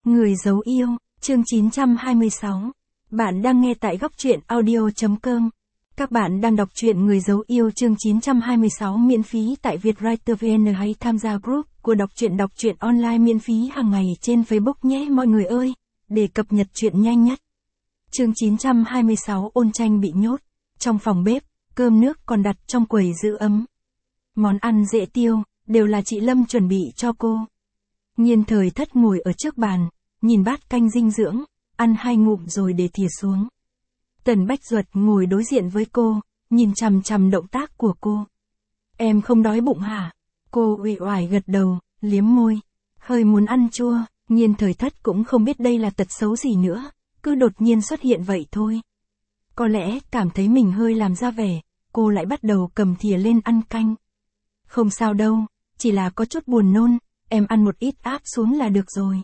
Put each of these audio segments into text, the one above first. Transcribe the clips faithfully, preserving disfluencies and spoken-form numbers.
Người giấu yêu, chương chín trăm hai mươi sáu. Bạn đang nghe tại góc truyện audio.com. Các bạn đang đọc truyện Người giấu yêu chương chín trăm hai mươi sáu miễn phí tại Vietwriter vê en hay tham gia group của đọc truyện đọc truyện online miễn phí hàng ngày trên Facebook nhé mọi người ơi, để cập nhật truyện nhanh nhất. Chương chín trăm hai mươi sáu Ôn Tranh bị nhốt. Trong phòng bếp, cơm nước còn đặt trong quầy giữ ấm. Món ăn dễ tiêu, đều là chị Lâm chuẩn bị cho cô. Nhiên Thời Thất ngồi ở trước bàn, nhìn bát canh dinh dưỡng, ăn hai ngụm rồi để thìa xuống. Tần Bách Duật ngồi đối diện với cô, nhìn chằm chằm động tác của cô. Em không đói bụng hả? Cô uể oải gật đầu, liếm môi. Hơi muốn ăn chua, Nhiên Thời Thất cũng không biết đây là tật xấu gì nữa, cứ đột nhiên xuất hiện vậy thôi. Có lẽ cảm thấy mình hơi làm ra vẻ, cô lại bắt đầu cầm thìa lên ăn canh. Không sao đâu, chỉ là có chút buồn nôn, em ăn một ít áp xuống là được rồi.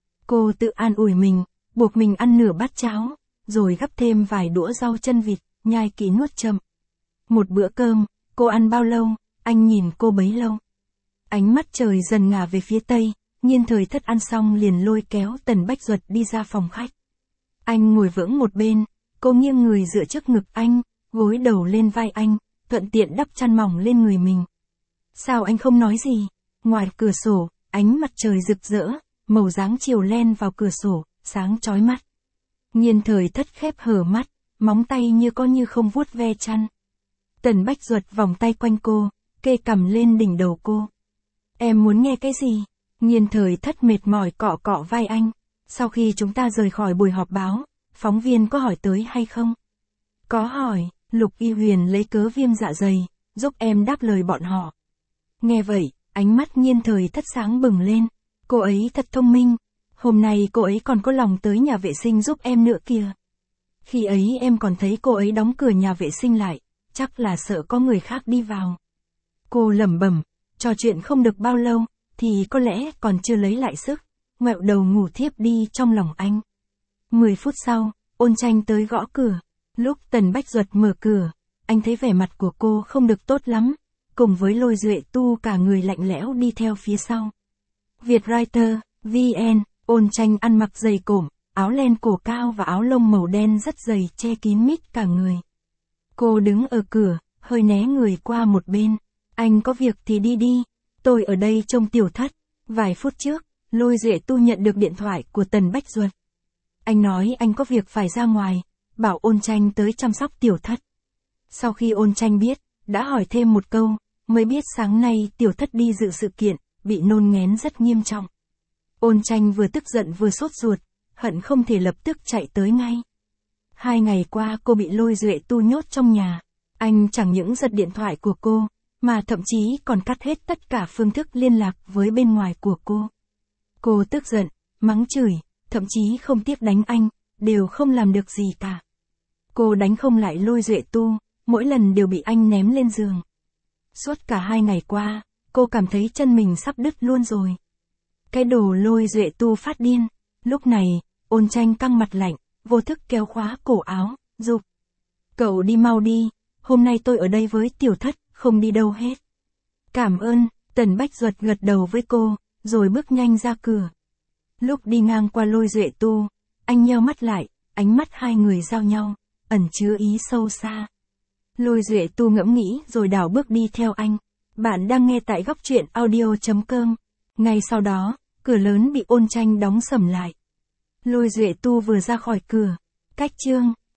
Cô tự an ủi mình, buộc mình ăn nửa bát cháo, rồi gắp thêm vài đũa rau chân vịt, nhai kỹ nuốt chậm. Một bữa cơm, cô ăn bao lâu, anh nhìn cô bấy lâu. Ánh mắt trời dần ngả về phía tây, Nhiên Thời Thất ăn xong liền lôi kéo Tần Bách Duật đi ra phòng khách. Anh ngồi vững một bên, cô nghiêng người dựa trước ngực anh, gối đầu lên vai anh, thuận tiện đắp chăn mỏng lên người mình. Sao anh không nói gì? Ngoài cửa sổ, ánh mặt trời rực rỡ, màu dáng chiều len vào cửa sổ, sáng chói mắt. Nhiên Thời Thất khép hờ mắt, móng tay như có như không vuốt ve chăn. Tần Bách Duật vòng tay quanh cô, kê cằm lên đỉnh đầu cô. Em muốn nghe cái gì? Nhiên Thời Thất mệt mỏi cọ cọ vai anh. Sau khi chúng ta rời khỏi buổi họp báo, phóng viên có hỏi tới hay không? Có hỏi, Lục Y Huyền lấy cớ viêm dạ dày, giúp em đáp lời bọn họ. Nghe vậy, ánh mắt Nhiên Thời Thất sáng bừng lên. Cô ấy thật thông minh. Hôm nay cô ấy còn có lòng tới nhà vệ sinh giúp em nữa kìa. Khi ấy em còn thấy cô ấy đóng cửa nhà vệ sinh lại, chắc là sợ có người khác đi vào. Cô lẩm bẩm, trò chuyện không được bao lâu, thì có lẽ còn chưa lấy lại sức, ngoẹo đầu ngủ thiếp đi trong lòng anh. Mười phút sau, Ôn Tranh tới gõ cửa. Lúc Tần Bách Duật mở cửa, anh thấy vẻ mặt của cô không được tốt lắm, cùng với Lôi Duệ Tu cả người lạnh lẽo đi theo phía sau. Vietwriter, vê en, Ôn Tranh ăn mặc dày cộm, áo len cổ cao và áo lông màu đen rất dày che kín mít cả người. Cô đứng ở cửa, hơi né người qua một bên. Anh có việc thì đi đi, tôi ở đây trông Tiểu Thất. Vài phút trước, Lôi Duệ Tu nhận được điện thoại của Tần Bách Duật. Anh nói anh có việc phải ra ngoài, bảo Ôn Tranh tới chăm sóc Tiểu Thất. Sau khi Ôn Tranh biết, đã hỏi thêm một câu, mới biết sáng nay Tiểu Thất đi dự sự kiện, bị nôn nghén rất nghiêm trọng. Ôn Tranh vừa tức giận vừa sốt ruột, hận không thể lập tức chạy tới ngay. Hai ngày qua cô bị Lôi Duệ Tu nhốt trong nhà. Anh chẳng những giật điện thoại của cô, mà thậm chí còn cắt hết tất cả phương thức liên lạc với bên ngoài của cô. Cô tức giận, mắng chửi, thậm chí không tiếc đánh anh, đều không làm được gì cả. Cô đánh không lại Lôi Duệ Tu, mỗi lần đều bị anh ném lên giường. Suốt cả hai ngày qua, cô cảm thấy chân mình sắp đứt luôn rồi. Cái đồ Lôi Duệ Tu phát điên. Lúc này, Ôn Tranh căng mặt lạnh, vô thức kéo khóa cổ áo, giục. Cậu đi mau đi, hôm nay tôi ở đây với Tiểu Thất, không đi đâu hết. Cảm ơn, Tần Bách Duật gật đầu với cô, rồi bước nhanh ra cửa. Lúc đi ngang qua Lôi Duệ Tu, anh nheo mắt lại, ánh mắt hai người giao nhau, ẩn chứa ý sâu xa. Lôi Duệ Tu ngẫm nghĩ rồi đảo bước đi theo anh. Bạn đang nghe tại góc truyện audio.com. Ngay sau đó, cửa lớn bị Ôn Tranh đóng sầm lại. Lôi Duệ Tu vừa ra khỏi cửa, cách chương